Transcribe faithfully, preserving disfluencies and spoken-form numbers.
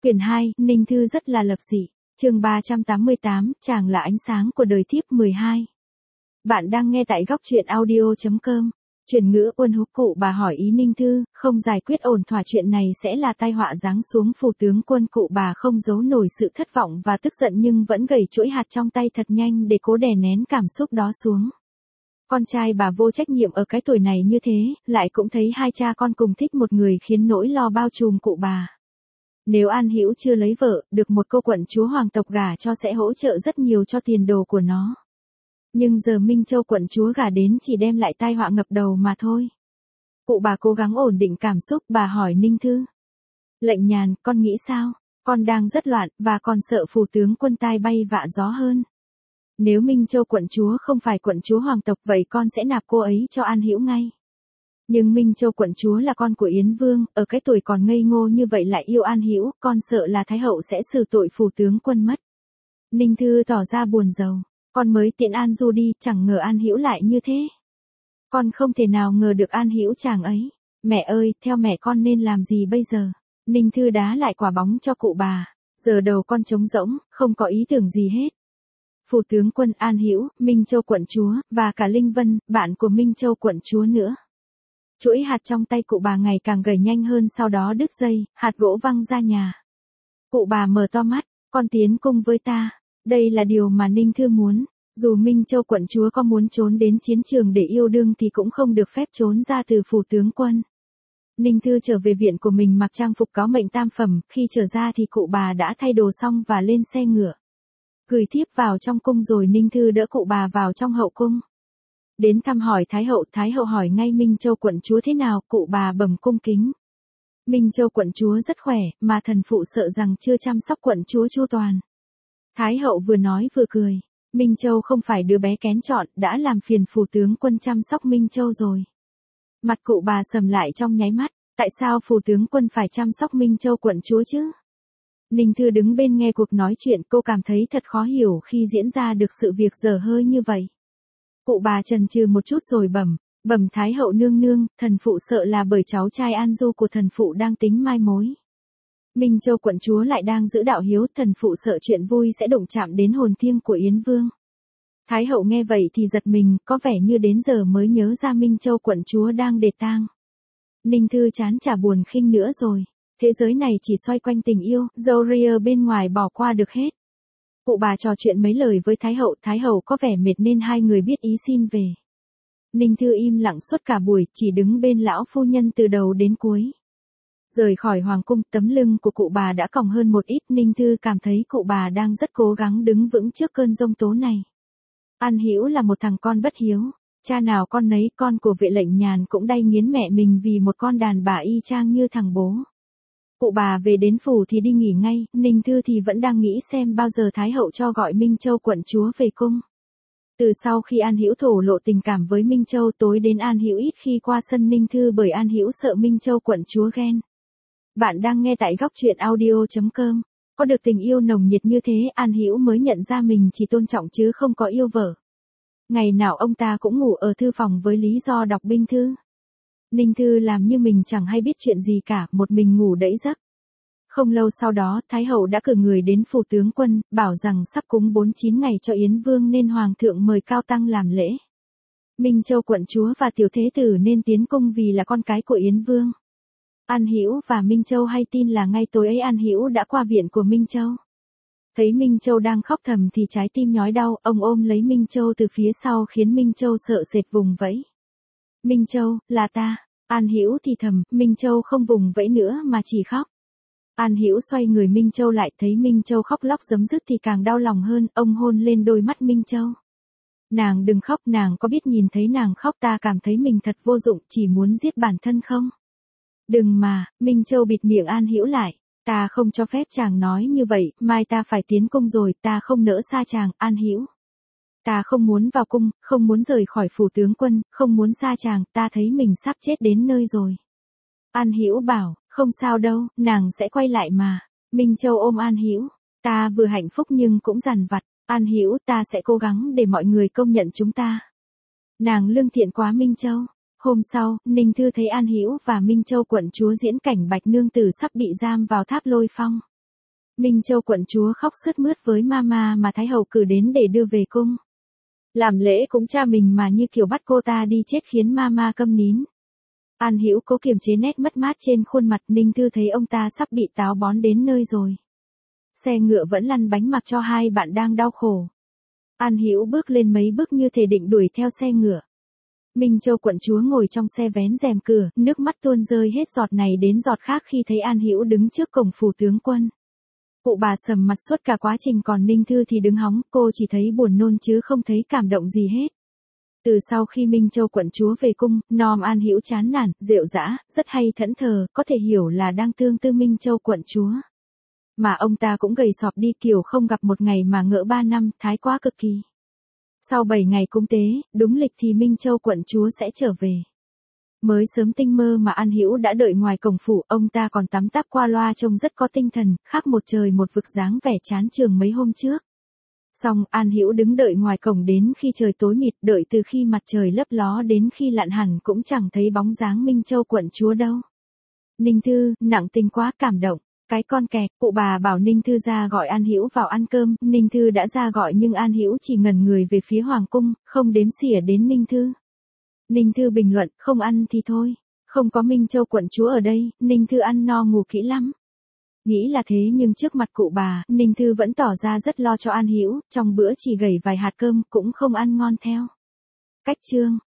Quyển hai, Ninh Thư rất là lập dị. Chương ba trăm tám mươi tám, chàng là ánh sáng của đời thiếp mười hai. Bạn đang nghe tại góc truyện audio chấm com. Chuyển ngữ Uân Húc. Cụ bà hỏi ý Ninh Thư, không giải quyết ổn thỏa chuyện này sẽ là tai họa giáng xuống phủ tướng quân. Cụ bà không giấu nổi sự thất vọng và tức giận nhưng vẫn gẩy chuỗi hạt trong tay thật nhanh để cố đè nén cảm xúc đó xuống. Con trai bà vô trách nhiệm ở cái tuổi này như thế, lại cũng thấy hai cha con cùng thích một người khiến nỗi lo bao trùm cụ bà. Nếu An Hữu chưa lấy vợ, được một cô quận chúa hoàng tộc gả cho sẽ hỗ trợ rất nhiều cho tiền đồ của nó. Nhưng giờ Minh Châu quận chúa gả đến chỉ đem lại tai họa ngập đầu mà thôi. Cụ bà cố gắng ổn định cảm xúc, bà hỏi Ninh Thư. Lệnh Nhàn, con nghĩ sao? Con đang rất loạn, và còn sợ phủ tướng quân tai bay vạ gió hơn. Nếu Minh Châu quận chúa không phải quận chúa hoàng tộc vậy con sẽ nạp cô ấy cho An Hữu ngay. Nhưng Minh Châu quận chúa là con của Yến Vương, ở cái tuổi còn ngây ngô như vậy lại yêu An Hữu, con sợ là Thái hậu sẽ xử tội phủ tướng quân mất. Ninh Thư tỏ ra buồn rầu, con mới tiện An Du đi, chẳng ngờ An Hữu lại như thế. Con không thể nào ngờ được An Hữu chàng ấy. Mẹ ơi, theo mẹ con nên làm gì bây giờ? Ninh Thư đá lại quả bóng cho cụ bà. Giờ đầu con trống rỗng, không có ý tưởng gì hết. Phủ tướng quân, An Hữu, Minh Châu quận chúa, và cả Linh Vân, bạn của Minh Châu quận chúa nữa. Chuỗi hạt trong tay cụ bà ngày càng gầy nhanh hơn, sau đó đứt dây, hạt gỗ văng ra nhà. Cụ bà mở to mắt, con tiến cung với ta. Đây là điều mà Ninh Thư muốn. Dù Minh Châu quận chúa có muốn trốn đến chiến trường để yêu đương thì cũng không được phép trốn ra từ phủ tướng quân. Ninh Thư trở về viện của mình mặc trang phục cáo mệnh tam phẩm, khi trở ra thì cụ bà đã thay đồ xong và lên xe ngựa. Gửi thiếp vào trong cung rồi Ninh Thư đỡ cụ bà vào trong hậu cung. Đến thăm hỏi Thái hậu, Thái hậu hỏi ngay Minh Châu quận chúa thế nào, cụ bà bẩm cung kính. Minh Châu quận chúa rất khỏe, mà thần phụ sợ rằng chưa chăm sóc quận chúa chu toàn. Thái hậu vừa nói vừa cười, Minh Châu không phải đứa bé kén chọn, đã làm phiền phủ tướng quân chăm sóc Minh Châu rồi. Mặt cụ bà sầm lại trong nháy mắt, tại sao phủ tướng quân phải chăm sóc Minh Châu quận chúa chứ? Ninh Thư đứng bên nghe cuộc nói chuyện, cô cảm thấy thật khó hiểu khi diễn ra được sự việc dở hơi như vậy. Cụ bà chần chừ một chút rồi bẩm, bẩm Thái hậu nương nương, thần phụ sợ là bởi cháu trai An Du của thần phụ đang tính mai mối. Minh Châu quận chúa lại đang giữ đạo hiếu, thần phụ sợ chuyện vui sẽ đụng chạm đến hồn thiêng của Yến Vương. Thái hậu nghe vậy thì giật mình, có vẻ như đến giờ mới nhớ ra Minh Châu quận chúa đang để tang. Ninh Thư chán chả buồn khinh nữa rồi. Thế giới này chỉ xoay quanh tình yêu, dâu ria bên ngoài bỏ qua được hết. Cụ bà trò chuyện mấy lời với Thái hậu, Thái hậu có vẻ mệt nên hai người biết ý xin về. Ninh Thư im lặng suốt cả buổi, chỉ đứng bên lão phu nhân từ đầu đến cuối. Rời khỏi hoàng cung, tấm lưng của cụ bà đã còng hơn một ít, Ninh Thư cảm thấy cụ bà đang rất cố gắng đứng vững trước cơn giông tố này. An Hữu là một thằng con bất hiếu, cha nào con nấy, con của Vệ Lệnh Nhàn cũng đay nghiến mẹ mình vì một con đàn bà y chang như thằng bố. Cụ bà về đến phủ thì đi nghỉ ngay, Ninh Thư thì vẫn đang nghĩ xem bao giờ Thái hậu cho gọi Minh Châu quận chúa về cung. Từ sau khi An Hữu thổ lộ tình cảm với Minh Châu, tối đến An Hữu ít khi qua sân Ninh Thư bởi An Hữu sợ Minh Châu quận chúa ghen. Bạn đang nghe tại góc truyện audio chấm com. Có được tình yêu nồng nhiệt như thế, An Hữu mới nhận ra mình chỉ tôn trọng chứ không có yêu vợ. Ngày nào ông ta cũng ngủ ở thư phòng với lý do đọc binh thư. Ninh Thư làm như mình chẳng hay biết chuyện gì cả, một mình ngủ đẫy giấc. Không lâu sau đó, Thái hậu đã cử người đến phủ tướng quân, bảo rằng sắp cúng bốn chín ngày cho Yến Vương nên hoàng thượng mời cao tăng làm lễ. Minh Châu quận chúa và tiểu thế tử nên tiến cung vì là con cái của Yến Vương. An Hữu và Minh Châu hay tin là ngay tối ấy An Hữu đã qua viện của Minh Châu. Thấy Minh Châu đang khóc thầm thì trái tim nhói đau, ông ôm lấy Minh Châu từ phía sau khiến Minh Châu sợ sệt vùng vẫy. Minh Châu, là ta. An Hữu thì thầm, Minh Châu không vùng vẫy nữa mà chỉ khóc. An Hữu xoay người Minh Châu lại, thấy Minh Châu khóc lóc rấm rứt thì càng đau lòng hơn, ông hôn lên đôi mắt Minh Châu. Nàng đừng khóc, nàng có biết nhìn thấy nàng khóc ta cảm thấy mình thật vô dụng, chỉ muốn giết bản thân không? Đừng mà, Minh Châu bịt miệng An Hữu lại, ta không cho phép chàng nói như vậy, mai ta phải tiến cung rồi, ta không nỡ xa chàng, An Hữu. Ta không muốn vào cung, không muốn rời khỏi phủ tướng quân, không muốn xa chàng, ta thấy mình sắp chết đến nơi rồi. An Hữu bảo, không sao đâu, nàng sẽ quay lại mà. Minh Châu ôm An Hữu, ta vừa hạnh phúc nhưng cũng dằn vặt, An Hữu ta sẽ cố gắng để mọi người công nhận chúng ta. Nàng lương thiện quá Minh Châu. Hôm sau, Ninh Thư thấy An Hữu và Minh Châu quận chúa diễn cảnh Bạch Nương Tử sắp bị giam vào tháp Lôi Phong. Minh Châu quận chúa khóc sướt mướt với mama mà Thái hậu cử đến để đưa về cung. Làm lễ cũng cha mình mà như kiểu bắt cô ta đi chết khiến mama câm nín. An Hữu cố kiềm chế nét mất mát trên khuôn mặt, Ninh Thư thấy ông ta sắp bị táo bón đến nơi rồi. Xe ngựa vẫn lăn bánh mặc cho hai bạn đang đau khổ. An Hữu bước lên mấy bước như thể định đuổi theo xe ngựa. Minh Châu quận chúa ngồi trong xe vén rèm cửa, nước mắt tuôn rơi hết giọt này đến giọt khác khi thấy An Hữu đứng trước cổng phủ tướng quân. Cụ bà sầm mặt suốt cả quá trình, còn Ninh Thư thì đứng hóng, cô chỉ thấy buồn nôn chứ không thấy cảm động gì hết. Từ sau khi Minh Châu quận chúa về cung, nom An Hữu chán nản, rệu rã, rất hay thẫn thờ, có thể hiểu là đang tương tư Minh Châu quận chúa. Mà ông ta cũng gầy sọp đi, kiểu không gặp một ngày mà ngỡ ba năm, thái quá cực kỳ. Sau bảy ngày cúng tế, đúng lịch thì Minh Châu quận chúa sẽ trở về. Mới sớm tinh mơ mà An Hữu đã đợi ngoài cổng phủ, ông ta còn tắm táp qua loa trông rất có tinh thần, khác một trời một vực dáng vẻ chán trường mấy hôm trước. Xong, An Hữu đứng đợi ngoài cổng đến khi trời tối mịt, đợi từ khi mặt trời lấp ló đến khi lặn hẳn cũng chẳng thấy bóng dáng Minh Châu quận chúa đâu. Ninh Thư, nặng tình quá, cảm động. Cái con kẹt, cụ bà bảo Ninh Thư ra gọi An Hữu vào ăn cơm, Ninh Thư đã ra gọi nhưng An Hữu chỉ ngẩn người về phía hoàng cung, không đếm xỉa đến Ninh Thư. Ninh Thư bình luận, không ăn thì thôi, không có Minh Châu quận chúa ở đây, Ninh Thư ăn no ngủ kỹ lắm. Nghĩ là thế nhưng trước mặt cụ bà, Ninh Thư vẫn tỏ ra rất lo cho An Hữu, trong bữa chỉ gẩy vài hạt cơm cũng không ăn ngon theo cách chương.